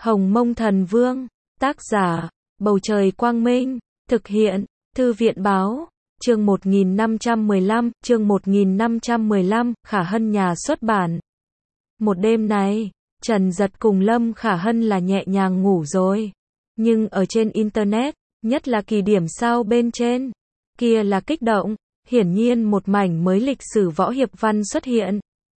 Hồng Mông Thần Vương, tác giả, Bầu Trời Quang Minh, thực hiện, Thư viện Báo, chương 1515, Khả Hân nhà xuất bản. Một đêm này, Trần Dật cùng Lâm Khả Hân là nhẹ nhàng ngủ rồi. Nhưng ở trên Internet, nhất là kỳ điểm sao bên trên, kia là kích động, hiển nhiên một mảnh mới lịch sử võ hiệp văn xuất hiện.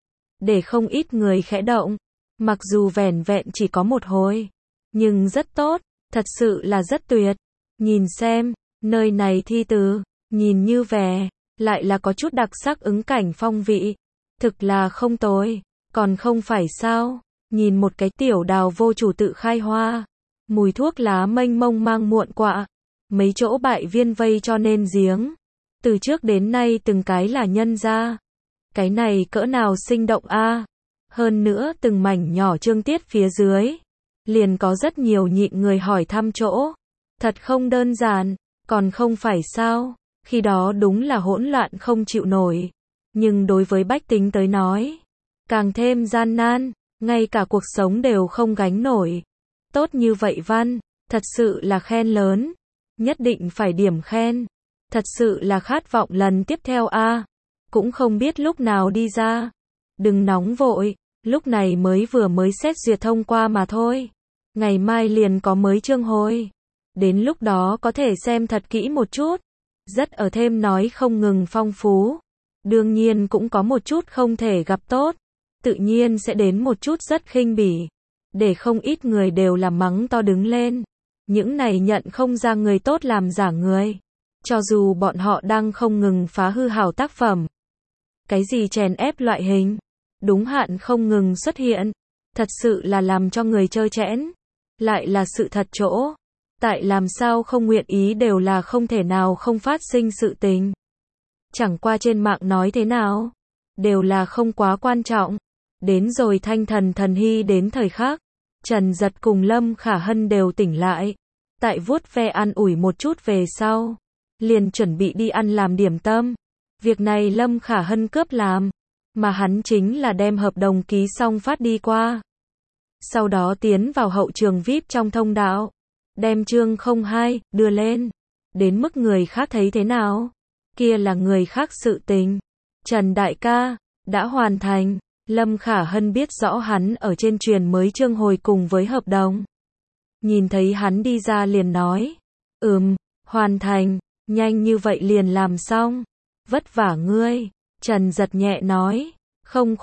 Để không ít người khẽ động, mặc dù vẻn vẹn chỉ có một hồi, nhưng rất tốt, thật sự là rất tuyệt. Nhìn xem, nơi này thi từ, nhìn như vẻ, lại là có chút đặc sắc ứng cảnh phong vị. Thực là không tồi, còn không phải sao, nhìn một cái tiểu đào vô chủ tự khai hoa, mùi thuốc lá mênh mông mang muộn quạ, mấy chỗ bại viên vây cho nên giếng. Từ trước đến nay từng cái là nhân ra. Cái này cỡ nào sinh động a. Hơn nữa từng mảnh nhỏ chương tiết phía dưới, liền có rất nhiều nhịn người hỏi thăm chỗ. Thật không đơn giản, còn không phải sao, khi đó đúng là hỗn loạn không chịu nổi. Nhưng đối với bách tính tới nói, càng thêm gian nan, ngay cả cuộc sống đều không gánh nổi. Tốt như vậy văn, thật sự là khen lớn, nhất định phải điểm khen. Thật sự là khát vọng lần tiếp theo a. Cũng không biết lúc nào đi ra. Đừng nóng vội, lúc này mới xét duyệt thông qua mà thôi. Ngày mai liền có mới chương hồi. Đến lúc đó có thể xem thật kỹ một chút. Rất ở thêm nói không ngừng phong phú. Đương nhiên cũng có một chút không thể gặp tốt. Tự nhiên sẽ đến một chút rất khinh bỉ. Để không ít người đều làm mắng to đứng lên. Những này nhận không ra người tốt làm giả người. Cho dù bọn họ đang không ngừng phá hư hảo tác phẩm. Cái gì chèn ép loại hình, đúng hạn không ngừng xuất hiện, thật sự là làm cho người trơ trẽn. Lại là sự thật chỗ, tại làm sao không nguyện ý đều là không thể nào không phát sinh sự tình. Chẳng qua trên mạng nói thế nào, đều là không quá quan trọng. Đến rồi thanh thần thần hy đến thời khắc, Trần Dật cùng Lâm Khả Hân đều tỉnh lại. Tại vuốt ve an ủi một chút về sau, liền chuẩn bị đi ăn làm điểm tâm. Việc này Lâm Khả Hân cướp làm, mà hắn chính là đem hợp đồng ký xong phát đi qua. Sau đó tiến vào hậu trường VIP trong thông đạo, đem chương 02 đưa lên. Đến mức người khác thấy thế nào, kia là người khác sự tình. Trần đại ca, đã hoàn thành. Lâm Khả Hân biết rõ hắn ở trên truyền mới chương hồi cùng với hợp đồng. Nhìn thấy hắn đi ra liền nói, hoàn thành, nhanh như vậy liền làm xong. Vất vả ngươi. Trần Dật nhẹ nói, không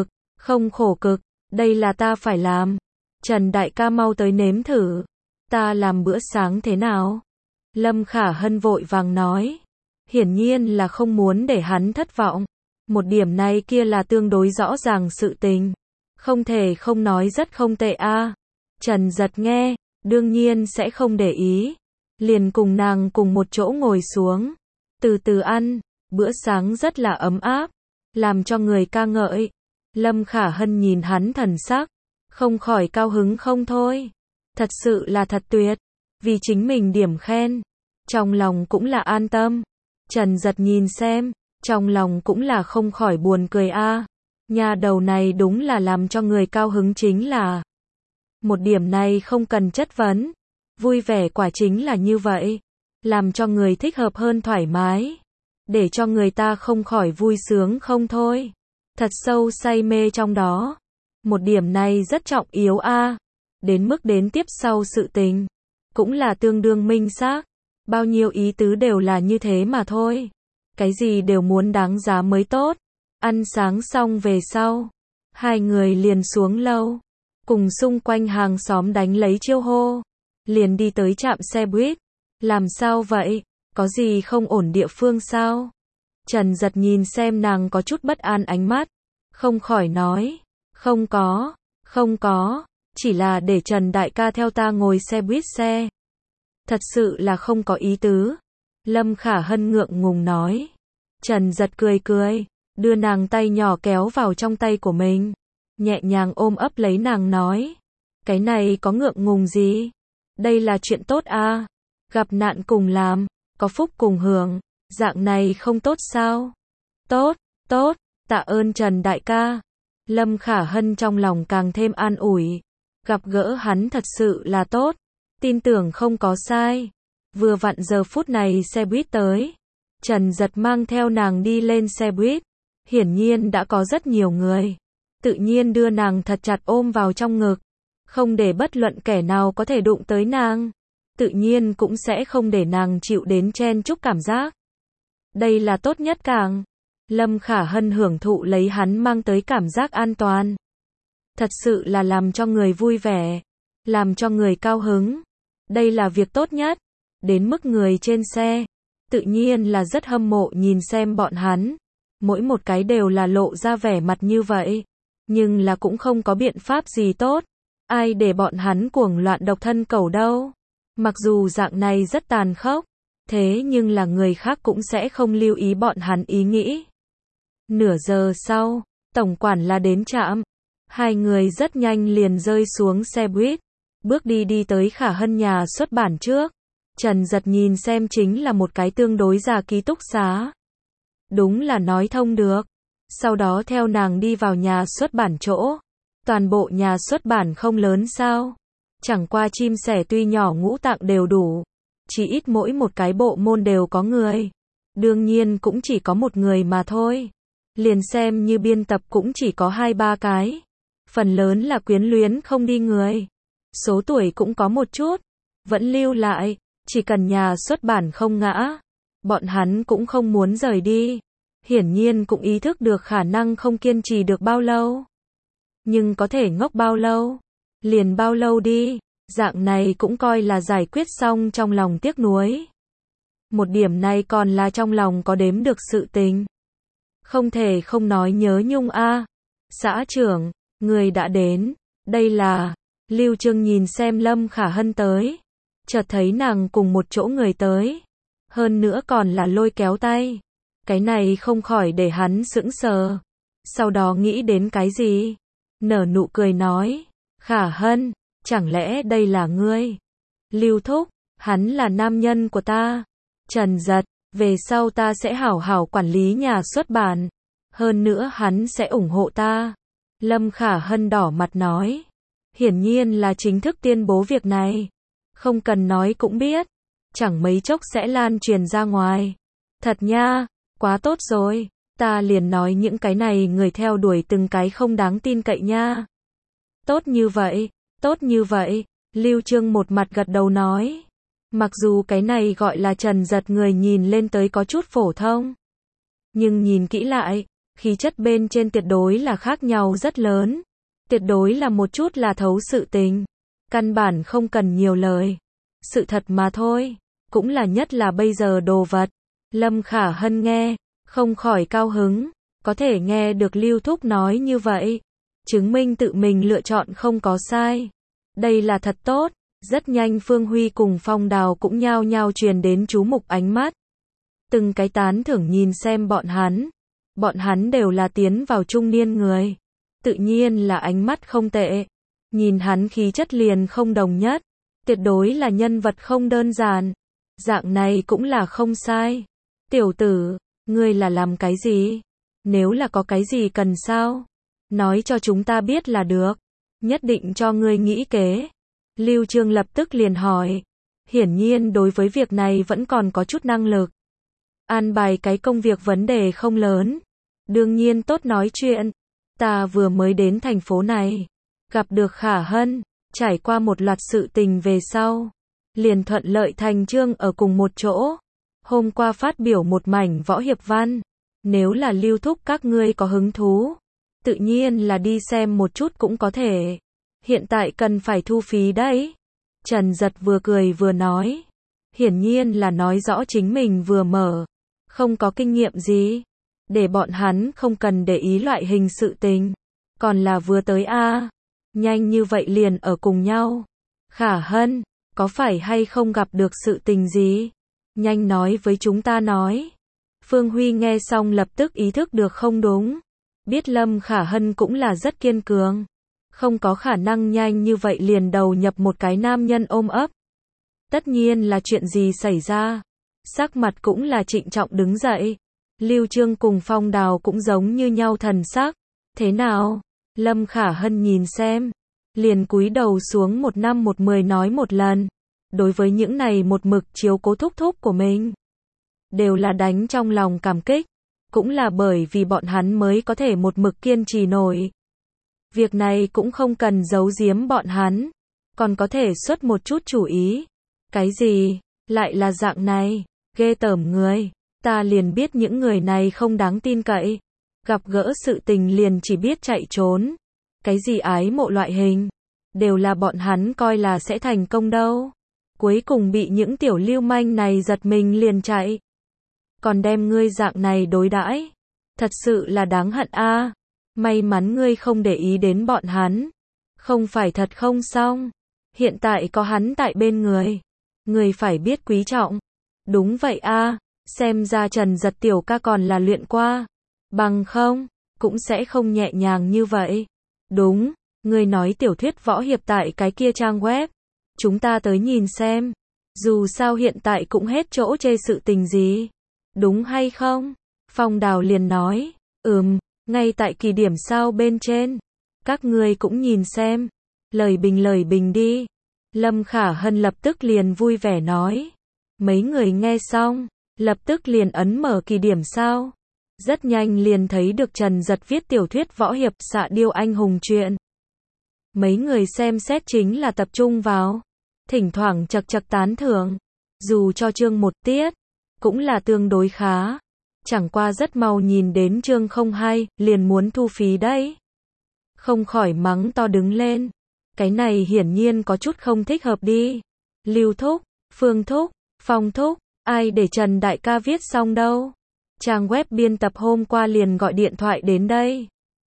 khổ cực, đây là ta phải làm. Trần đại ca mau tới nếm thử. Ta làm bữa sáng thế nào? Lâm Khả Hân vội vàng nói. Hiển nhiên là không muốn để hắn thất vọng. Một điểm này kia là tương đối rõ ràng sự tình. Không thể không nói rất không tệ a. Trần Dật nghe, đương nhiên sẽ không để ý. Liền cùng nàng cùng một chỗ ngồi xuống. Từ từ ăn. Bữa sáng rất là ấm áp, làm cho người ca ngợi. Lâm Khả Hân nhìn hắn thần sắc, không khỏi cao hứng không thôi. Thật sự là thật tuyệt, vì chính mình điểm khen, trong lòng cũng là an tâm. Trần Dật nhìn xem, trong lòng cũng là không khỏi buồn cười a. Nhà đầu này đúng là làm cho người cao hứng chính là. Một điểm này không cần chất vấn, vui vẻ quả chính là như vậy, làm cho người thích hợp hơn thoải mái. Để cho người ta không khỏi vui sướng không thôi. Thật sâu say mê trong đó. Một điểm này rất trọng yếu a. Đến mức đến tiếp sau sự tình, cũng là tương đương minh xác. Bao nhiêu ý tứ đều là như thế mà thôi. Cái gì đều muốn đáng giá mới tốt. Ăn sáng xong về sau, hai người liền xuống lâu, cùng xung quanh hàng xóm đánh lấy chiêu hô. Liền đi tới trạm xe buýt. Làm sao vậy? Có gì không ổn địa phương sao? Trần Dật nhìn xem nàng có chút bất an ánh mắt, không khỏi nói, không có, chỉ là để Trần đại ca theo ta ngồi xe buýt xe. Thật sự là không có ý tứ. Lâm Khả Hân ngượng ngùng nói. Trần Dật cười, đưa nàng tay nhỏ kéo vào trong tay của mình, nhẹ nhàng ôm ấp lấy nàng nói, cái này có ngượng ngùng gì? Đây là chuyện tốt a, gặp nạn cùng làm. Có phúc cùng hưởng, dạng này không tốt sao? Tốt, tạ ơn Trần đại ca. Lâm Khả Hân trong lòng càng thêm an ủi. Gặp gỡ hắn thật sự là tốt, tin tưởng không có sai. Vừa vặn giờ phút này xe buýt tới. Trần Giật mang theo nàng đi lên xe buýt. Hiển nhiên đã có rất nhiều người. Tự nhiên đưa nàng thật chặt ôm vào trong ngực. Không để bất luận kẻ nào có thể đụng tới nàng. Tự nhiên cũng sẽ không để nàng chịu đến chen chúc cảm giác. Đây là tốt nhất càng. Lâm Khả Hân hưởng thụ lấy hắn mang tới cảm giác an toàn. Thật sự là làm cho người vui vẻ. Làm cho người cao hứng. Đây là việc tốt nhất. Đến mức người trên xe. Tự nhiên là rất hâm mộ nhìn xem bọn hắn. Mỗi một cái đều là lộ ra vẻ mặt như vậy. Nhưng là cũng không có biện pháp gì tốt. Ai để bọn hắn cuồng loạn độc thân cầu đâu. Mặc dù dạng này rất tàn khốc. Thế nhưng là người khác cũng sẽ không lưu ý bọn hắn ý nghĩ. Nửa giờ sau, tổng quản là đến trạm. Hai người rất nhanh liền rơi xuống xe buýt. Bước đi tới Khả Hân nhà xuất bản trước. Trần Giật nhìn xem chính là một cái tương đối già ký túc xá. Đúng là nói thông được. Sau đó theo nàng đi vào nhà xuất bản chỗ. Toàn bộ nhà xuất bản không lớn sao. Chẳng qua chim sẻ tuy nhỏ ngũ tạng đều đủ. Chỉ ít mỗi một cái bộ môn đều có người. Đương nhiên cũng chỉ có một người mà thôi. Liền xem như biên tập cũng chỉ có 2-3 cái. Phần lớn là quyến luyến không đi người. Số tuổi cũng có một chút. Vẫn lưu lại. Chỉ cần nhà xuất bản không ngã. Bọn hắn cũng không muốn rời đi. Hiển nhiên cũng ý thức được khả năng không kiên trì được bao lâu. Nhưng có thể ngốc bao lâu. Liền bao lâu đi. Dạng này cũng coi là giải quyết xong trong lòng tiếc nuối. Một điểm này còn là trong lòng có đếm được sự tình. Không thể không nói nhớ nhung a. Xã trưởng, người đã đến. Đây là. Lưu Trương nhìn xem Lâm Khả Hân tới. Chợt thấy nàng cùng một chỗ người tới. Hơn nữa còn là lôi kéo tay. Cái này không khỏi để hắn sững sờ. Sau đó nghĩ đến cái gì? Nở nụ cười nói. Khả Hân, chẳng lẽ đây là ngươi? Lưu Thúc, hắn là nam nhân của ta. Trần Giật, về sau ta sẽ hảo hảo quản lý nhà xuất bản. Hơn nữa hắn sẽ ủng hộ ta. Lâm Khả Hân đỏ mặt nói. Hiển nhiên là chính thức tuyên bố việc này. Không cần nói cũng biết. Chẳng mấy chốc sẽ lan truyền ra ngoài. Thật nha, quá tốt rồi. Ta liền nói những cái này người theo đuổi từng cái không đáng tin cậy nha. Tốt như vậy, tốt như vậy. Lưu Trương một mặt gật đầu nói. Mặc dù cái này gọi là Trần Giật người nhìn lên tới có chút phổ thông. Nhưng nhìn kỹ lại, khí chất bên trên tuyệt đối là khác nhau rất lớn. Tuyệt đối là một chút là thấu sự tình. Căn bản không cần nhiều lời. Sự thật mà thôi. Cũng là nhất là bây giờ đồ vật. Lâm Khả Hân nghe, không khỏi cao hứng. Có thể nghe được Lưu Thúc nói như vậy. Chứng minh tự mình lựa chọn không có sai. Đây là thật tốt. Rất nhanh Phương Huy cùng Phong Đào cũng nhao nhao truyền đến chú mục ánh mắt. Từng cái tán thưởng nhìn xem bọn hắn. Bọn hắn đều là tiến vào trung niên người. Tự nhiên là ánh mắt không tệ. Nhìn hắn khí chất liền không đồng nhất. Tuyệt đối là nhân vật không đơn giản. Dạng này cũng là không sai. Tiểu tử, ngươi là làm cái gì? Nếu là có cái gì cần sao? Nói cho chúng ta biết là được. Nhất định cho ngươi nghĩ kế. Lưu Trương lập tức liền hỏi. Hiển nhiên đối với việc này vẫn còn có chút năng lực. An bài cái công việc vấn đề không lớn. Đương nhiên tốt nói chuyện. Ta vừa mới đến thành phố này. Gặp được Khả Hân. Trải qua một loạt sự tình về sau. Liền thuận lợi thành chương ở cùng một chỗ. Hôm qua phát biểu một mảnh võ hiệp văn. Nếu là Lưu Thúc các ngươi có hứng thú. Tự nhiên là đi xem một chút cũng có thể. Hiện tại cần phải thu phí đấy. Trần Giật vừa cười vừa nói. Hiển nhiên là nói rõ chính mình vừa mở. Không có kinh nghiệm gì. Để bọn hắn không cần để ý loại hình sự tình. Còn là vừa tới a. Nhanh như vậy liền ở cùng nhau. Khả Hân, có phải hay không gặp được sự tình gì? Nhanh nói với chúng ta nói. Phương Huy nghe xong lập tức ý thức được không đúng. Biết Lâm Khả Hân cũng là rất kiên cường. Không có khả năng nhanh như vậy liền đầu nhập một cái nam nhân ôm ấp. Tất nhiên là chuyện gì xảy ra. Sắc mặt cũng là trịnh trọng đứng dậy. Lưu Trương cùng Phong Đào cũng giống như nhau thần sắc. Thế nào? Lâm Khả Hân nhìn xem. liền cúi đầu xuống 1 năm 1 10 nói một lần. Đối với những này một mực chiếu cố thúc thúc của mình, đều là đánh trong lòng cảm kích, cũng là bởi vì bọn hắn mới có thể một mực kiên trì nổi. Việc này cũng không cần giấu giếm bọn hắn, còn có thể xuất một chút chủ ý. Cái gì? Lại là dạng này, ghê tởm người, ta liền biết những người này không đáng tin cậy, gặp gỡ sự tình liền chỉ biết chạy trốn. Cái gì ái mộ loại hình, đều là bọn hắn coi là sẽ thành công đâu. Cuối cùng bị những tiểu lưu manh này giật mình liền chạy. Còn đem ngươi dạng này đối đãi, thật sự là đáng hận a. May mắn ngươi không để ý đến bọn hắn, không phải thật không xong. Hiện tại có hắn tại bên người, người phải biết quý trọng. Đúng vậy a, xem ra Trần Giật tiểu ca còn là luyện qua, bằng không cũng sẽ không nhẹ nhàng như vậy. Đúng, ngươi nói tiểu thuyết võ hiệp tại cái kia trang web, chúng ta tới nhìn xem. Dù sao hiện tại cũng hết chỗ chê sự tình gì, đúng hay không? Phong Đào liền nói, ngay tại kỳ điểm sao bên trên, các ngươi cũng nhìn xem, lời bình đi. Lâm Khả Hân lập tức liền vui vẻ nói. Mấy người nghe xong, lập tức liền ấn mở kỳ điểm sao. Rất nhanh liền thấy được Trần Giật viết tiểu thuyết võ hiệp Xạ Điêu Anh Hùng truyện. Mấy người xem xét chính là tập trung vào, thỉnh thoảng chật chật tán thưởng. Dù cho chương 1 tiết, cũng là tương đối khá. Chẳng qua rất mau nhìn đến chương 02, liền muốn thu phí đấy. Không khỏi mắng to đứng lên. Cái này hiển nhiên có chút không thích hợp đi. Lưu thúc, Phương thúc, Phong thúc, ai để Trần đại ca viết xong đâu. Trang web biên tập hôm qua liền gọi điện thoại đến đây.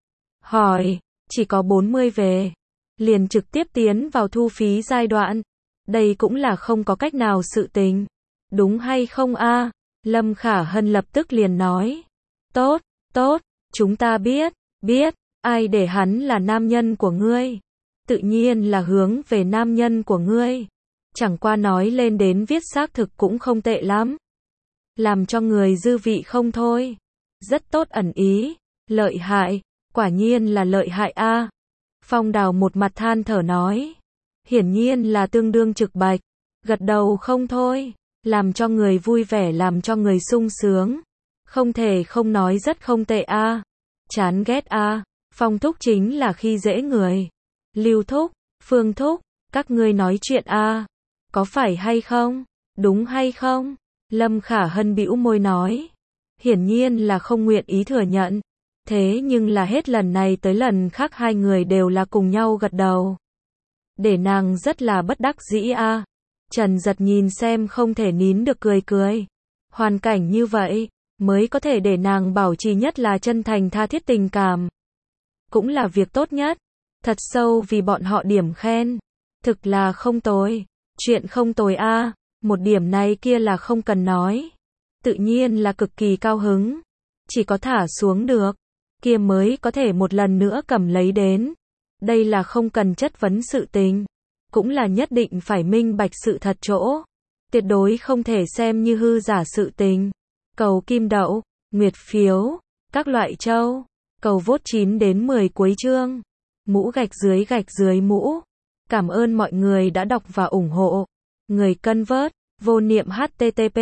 Hỏi, chỉ có 40 về. Liền trực tiếp tiến vào thu phí giai đoạn. Đây cũng là không có cách nào sự tình. Đúng hay không a? Lâm Khả Hân lập tức liền nói. Tốt, chúng ta biết, ai để hắn là nam nhân của ngươi. Tự nhiên là hướng về nam nhân của ngươi. Chẳng qua nói lên đến viết xác thực cũng không tệ lắm. Làm cho người dư vị không thôi. Rất tốt ẩn ý, lợi hại, quả nhiên là lợi hại a. Phong Đào một mặt than thở nói. Hiển nhiên là tương đương trực bạch, gật đầu không thôi, làm cho người vui vẻ, làm cho người sung sướng. Không thể không nói rất không tệ a. Chán ghét a. Phong thúc chính là khi dễ người. Lưu thúc, Phương thúc, các ngươi nói chuyện a, có phải hay không? Đúng hay không? Lâm Khả Hân bĩu môi nói. Hiển nhiên là không nguyện ý thừa nhận. Thế nhưng là hết lần này tới lần khác hai người đều là cùng nhau gật đầu. Để nàng rất là bất đắc dĩ a. Trần Giật nhìn xem không thể nín được cười. Hoàn cảnh như vậy, mới có thể để nàng bảo trì nhất là chân thành tha thiết tình cảm. Cũng là việc tốt nhất. Thật sâu vì bọn họ điểm khen. Thực là không tồi. Chuyện không tồi a. Một điểm này kia là không cần nói. Tự nhiên là cực kỳ cao hứng. Chỉ có thả xuống được, kia mới có thể một lần nữa cầm lấy đến. Đây là không cần chất vấn sự tình. Cũng là nhất định phải minh bạch sự thật chỗ. Tuyệt đối không thể xem như hư giả sự tình. Cầu kim đậu, nguyệt phiếu, các loại châu. Cầu vote 9 đến 10 cuối chương. Mũ gạch dưới mũ. Cảm ơn mọi người đã đọc và ủng hộ. Người cân vớt, vô niệm http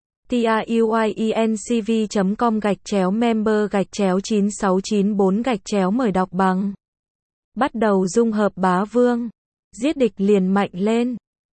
tiuyencv.com/member/9694 mời đọc bằng. Bắt đầu dung hợp bá vương. Giết địch liền mạnh lên.